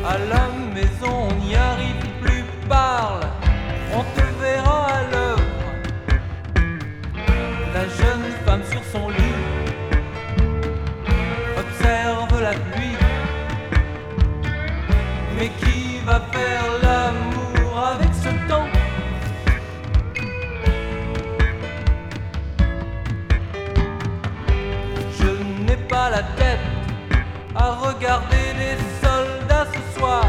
À la maison on n'y arrive plus, parle, on te verra à l'œuvre. La jeune femme sur son lit observe la pluie. Mais qui va faire l'amour avec ce temps? Je n'ai pas la tête à regarder des soldats ce soir.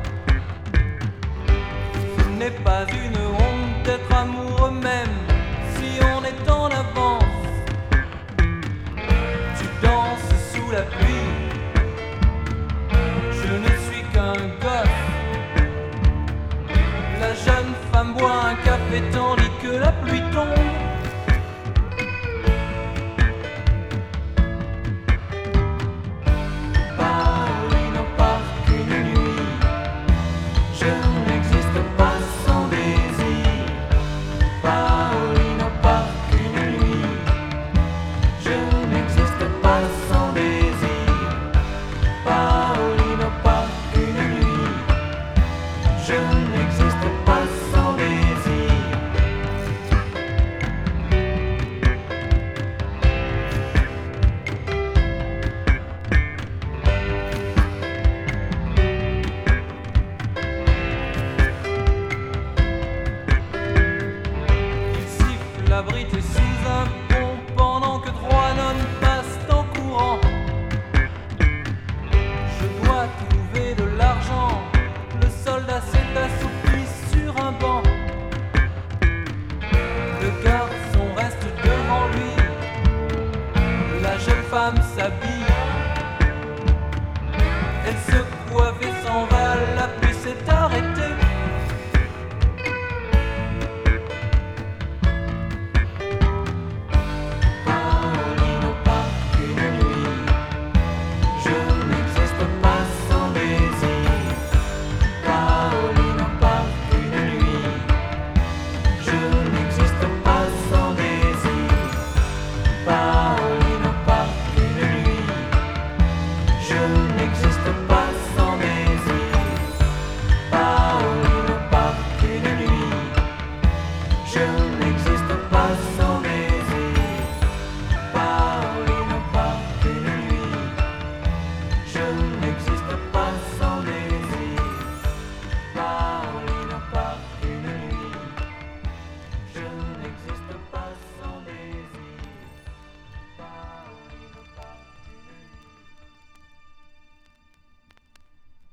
Ce n'est pas une honte d'être amoureux même si on est en avance. Tu danses sous la pluie, je ne suis qu'un gosse. La jeune femme boit un café tandis que la pluie tombe. Paolino part qu'une nuit, je n'existe pas sans désir. Paolino part qu'une nuit, je n'existe pas sans désir. Paolino part qu'une nuit, je n'existe pas sans désir. Il siffle la brite sous un pont pendant que trois nonnes passent en courant. Je dois trouver de l'argent, le soldat s'est assoupi sur un banc. Le garçon reste devant lui, la jeune femme s'habille. Elle se